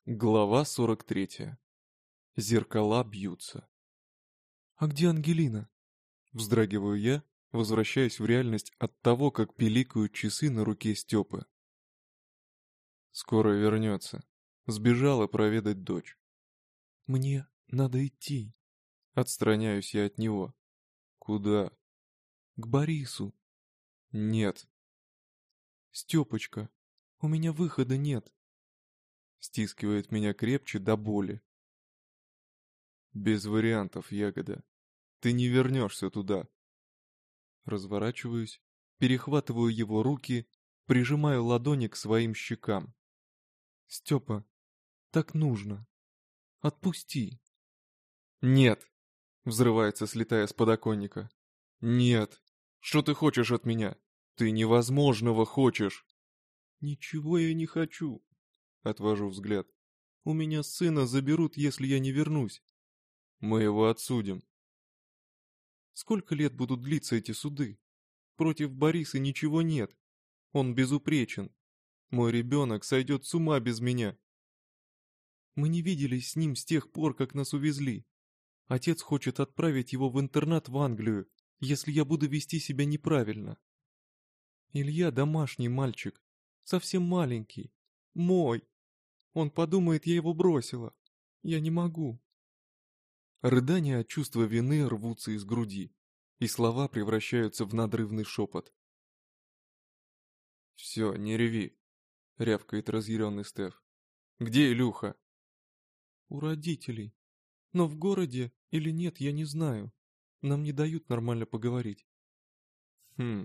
Глава 43. Зеркала бьются. «А где Ангелина?» Вздрагиваю я, возвращаясь в реальность от того, как пиликают часы на руке Степы. «Скоро вернется. Сбежала проведать дочь». «Мне надо идти». Отстраняюсь я от него. «Куда?» «К Борису». «Нет». «Степочка, у меня выхода нет». Стискивает меня крепче до боли. «Без вариантов, Ягода. Ты не вернешься туда». Разворачиваюсь, перехватываю его руки, прижимаю ладони к своим щекам. «Степа, так нужно. Отпусти». «Нет!» — взрывается, слетая с подоконника. «Нет! Что ты хочешь от меня? Ты невозможного хочешь!» «Ничего я не хочу!» — отвожу взгляд. «У меня сына заберут, если я не вернусь». «Мы его отсудим». «Сколько лет будут длиться эти суды? Против Бориса ничего нет. Он безупречен. Мой ребенок сойдет с ума без меня. Мы не виделись с ним с тех пор, как нас увезли. Отец хочет отправить его в интернат в Англию, если я буду вести себя неправильно. Илья домашний мальчик, совсем маленький, мой. Он подумает, я его бросила. Я не могу». Рыдания от чувства вины рвутся из груди, и слова превращаются в надрывный шепот. «Все, не реви», — рявкает разъяренный Стеф. «Где Илюха?» «У родителей. Но в городе или нет, я не знаю. Нам не дают нормально поговорить». «Хм...»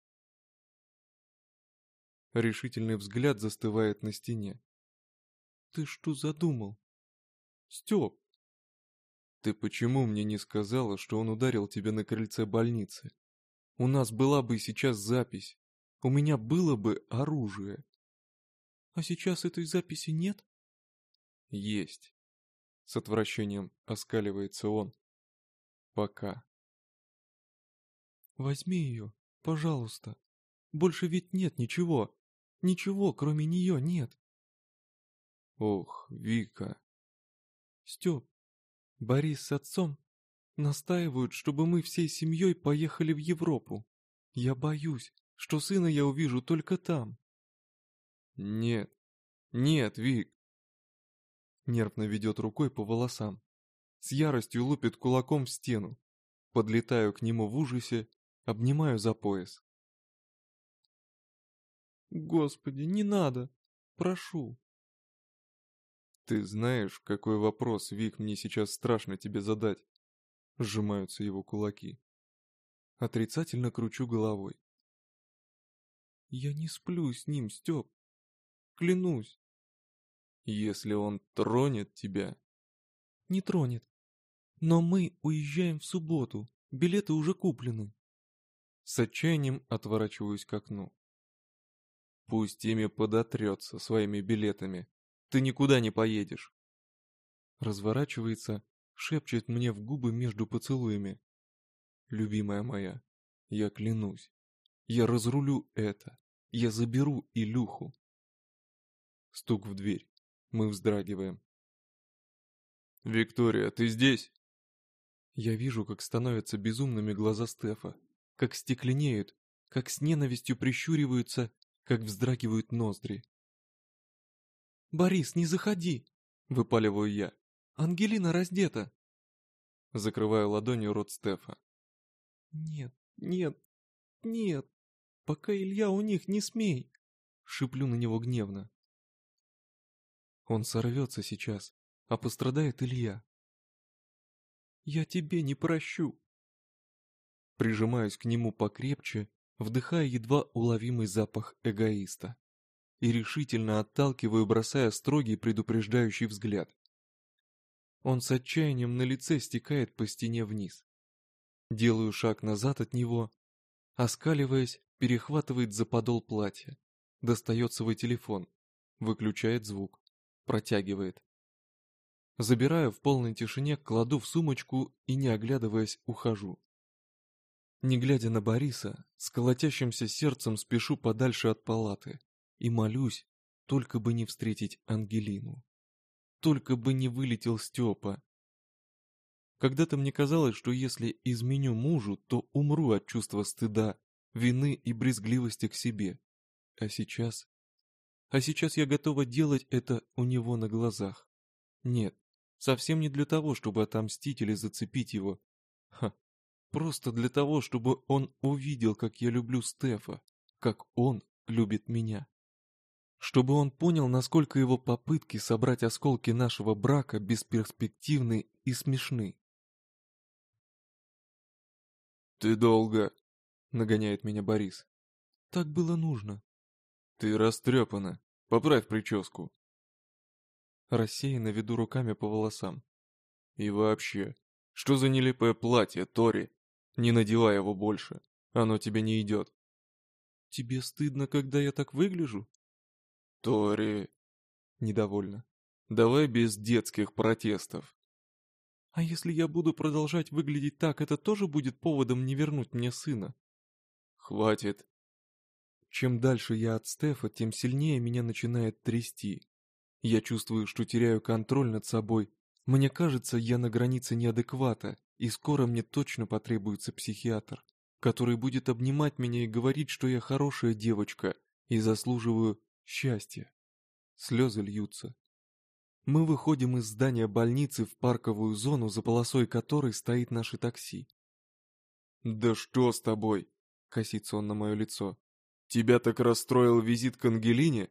Решительный взгляд застывает на стене. «Ты что задумал? Степ!» «Ты почему мне не сказала, что он ударил тебя на крыльце больницы? У нас была бы сейчас запись. У меня было бы оружие». «А сейчас этой записи нет?» «Есть». С отвращением оскаливается он. «Пока». «Возьми ее, пожалуйста. Больше ведь нет ничего. Ничего, кроме нее, нет». «Ох, Вика». «Степ, Борис с отцом настаивают, чтобы мы всей семьей поехали в Европу. Я боюсь, что сына я увижу только там». «Нет, нет, Вик». Нервно ведет рукой по волосам. С яростью лупит кулаком в стену. Подлетаю к нему в ужасе, обнимаю за пояс. «Господи, не надо! Прошу!» «Ты знаешь, какой вопрос, Вик, мне сейчас страшно тебе задать?» Сжимаются его кулаки. Отрицательно кручу головой. «Я не сплю с ним, Степ. Клянусь». «Если он тронет тебя...» «Не тронет. Но мы уезжаем в субботу. Билеты уже куплены». С отчаянием отворачиваюсь к окну. «Пусть ими подотрется своими билетами. Ты никуда не поедешь». Разворачивается, шепчет мне в губы между поцелуями. «Любимая моя, я клянусь, я разрулю это, я заберу Илюху». Стук в дверь. Мы вздрагиваем. «Виктория, ты здесь?» Я вижу, как становятся безумными глаза Стефа, как стекленеют, как с ненавистью прищуриваются, как вздрагивают ноздри. «Борис, не заходи!» — выпаливаю я. «Ангелина раздета!» Закрываю ладонью рот Стефа. «Нет, нет, нет! Пока Илья у них, не смей!» — шиплю на него гневно. Он сорвется сейчас, а пострадает Илья. «Я тебе не прощу!» Прижимаюсь к нему покрепче, вдыхая едва уловимый запах эгоиста. И решительно отталкиваю, бросая строгий предупреждающий взгляд. Он с отчаянием на лице стекает по стене вниз. Делаю шаг назад от него, оскаливаясь, перехватывает за подол платья, достает свой телефон, выключает звук, протягивает. Забираю в полной тишине, кладу в сумочку и, не оглядываясь, ухожу. Не глядя на Бориса, с колотящимся сердцем спешу подальше от палаты и молюсь, только бы не встретить Ангелину. только бы не вылетел Степа. Когда-то мне казалось, что если изменю мужу, то умру от чувства стыда, вины и брезгливости к себе. А сейчас... А сейчас я готова делать это у него на глазах. Нет, совсем не для того, чтобы отомстить или зацепить его. Ха, просто для того, чтобы он увидел, как я люблю Стефа, как он любит меня. Чтобы он понял, насколько его попытки собрать осколки нашего брака бесперспективны и смешны. «Ты долго», — нагоняет меня Борис. «Так было нужно». «Ты растрепана. Поправь прическу». Рассеянно веду руками по волосам. «И вообще, что за нелепое платье, Тори? Не надевай его больше. Оно тебе не идет». «Тебе стыдно, когда я так выгляжу?» «Тори...» Недовольно. «Давай без детских протестов». «А если я буду продолжать выглядеть так, это тоже будет поводом не вернуть мне сына?» «Хватит». Чем дальше я от Стефа, тем сильнее меня начинает трясти. Я чувствую, что теряю контроль над собой. Мне кажется, я на границе неадеквата, и скоро мне точно потребуется психиатр, который будет обнимать меня и говорить, что я хорошая девочка и заслуживаю счастья. Слезы льются. Мы выходим из здания больницы в парковую зону, за полосой которой стоит наше такси. «Да что с тобой?» — косится он на мое лицо. «Тебя так расстроил визит к Ангелине?»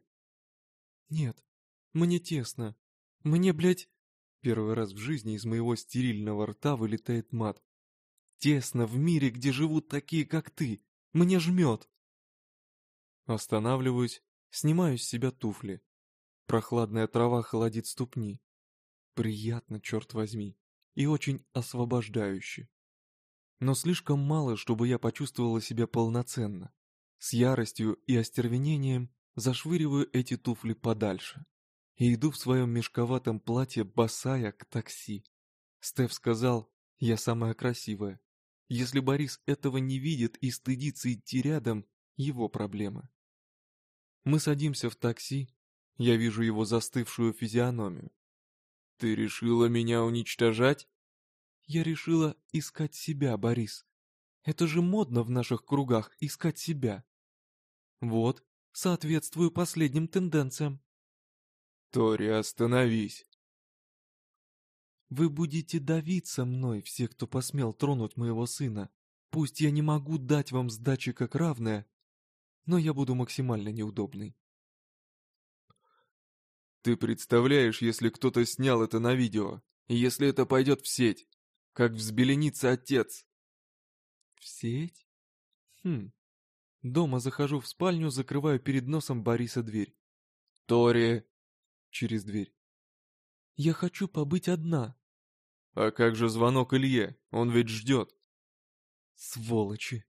«Нет, мне тесно. Мне, блядь...» Первый раз в жизни из моего стерильного рта вылетает мат. «Тесно в мире, где живут такие, как ты. Мне жмет!» Останавливаюсь, снимаю с себя туфли. Прохладная трава холодит ступни. Приятно, черт возьми, и очень освобождающе. Но слишком мало, чтобы я почувствовала себя полноценно. С яростью и остервенением зашвыриваю эти туфли подальше. И иду в своем мешковатом платье босая к такси. Стеф сказал, я самая красивая. Если Борис этого не видит и стыдится идти рядом, его проблема. Мы садимся в такси, я вижу его застывшую физиономию. «Ты решила меня уничтожать?» «Я решила искать себя, Борис. Это же модно в наших кругах искать себя. Вот, соответствую последним тенденциям». «Тори, остановись!» «Вы будете давиться мной, все, кто посмел тронуть моего сына. Пусть я не могу дать вам сдачи как равная, но я буду максимально неудобной». «Ты представляешь, если кто-то снял это на видео, и если это пойдет в сеть, как взбеленится отец?» «В сеть? Хм. Дома захожу в спальню, закрываю перед носом Бориса дверь. «Тори!» Через дверь. «Я хочу побыть одна». «А как же звонок Илье? Он ведь ждет». «Сволочи!»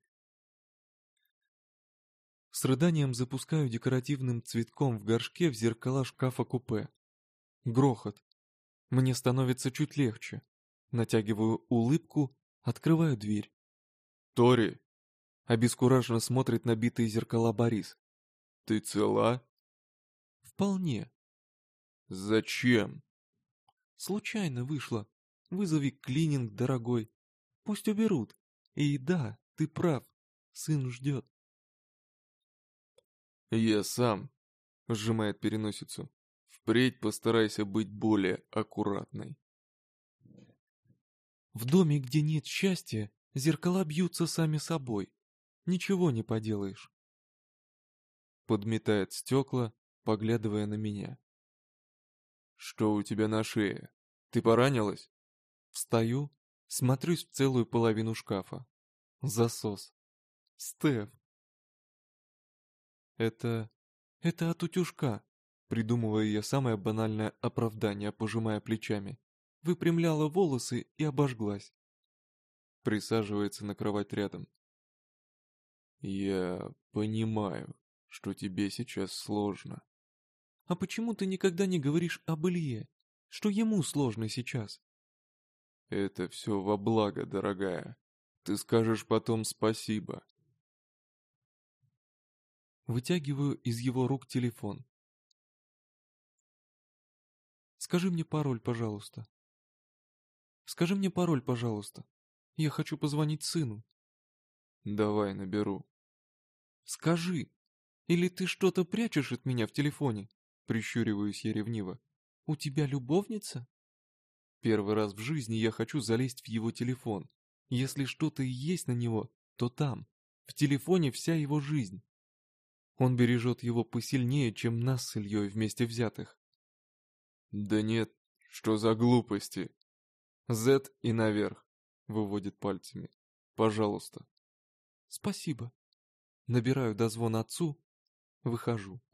С рыданием запускаю декоративным цветком в горшке в зеркала шкафа-купе. Грохот. Мне становится чуть легче. Натягиваю улыбку, открываю дверь. «Тори!» Обескураженно смотрит на битые зеркала Борис. «Ты цела?» «Вполне». «Зачем?» «Случайно вышло. Вызови клининг, дорогой. Пусть уберут. И да, ты прав. Сын ждет». «Я сам», — сжимает переносицу. «Впредь постарайся быть более аккуратной». В доме, где нет счастья, зеркала бьются сами собой. Ничего не поделаешь. Подметает стекла, поглядывая на меня. «Что у тебя на шее? Ты поранилась?» Встаю, смотрюсь в целую половину шкафа. Засос. Стеф. Это от утюжка. Придумываю я самое банальное оправдание, пожимая плечами. Выпрямляла волосы и обожглась. Присаживается на кровать рядом. «Я понимаю, что тебе сейчас сложно». «А почему ты никогда не говоришь об Илье? Что ему сложно сейчас?» «Это все во благо, дорогая. Ты скажешь потом спасибо». Вытягиваю из его рук телефон. Скажи мне пароль, пожалуйста. Скажи мне пароль, пожалуйста. Я хочу позвонить сыну. Давай наберу. Скажи. Или ты что-то прячешь от меня в телефоне? Прищуриваюсь я ревниво. У тебя любовница? Первый раз в жизни я хочу залезть в его телефон. Если что-то и есть на него, то там. В телефоне вся его жизнь. Он бережет его посильнее, чем нас с Ильей вместе взятых. Да нет, что за глупости? Z и наверх. Выводит пальцами. Пожалуйста. Спасибо. Набираю дозвон отцу. Выхожу.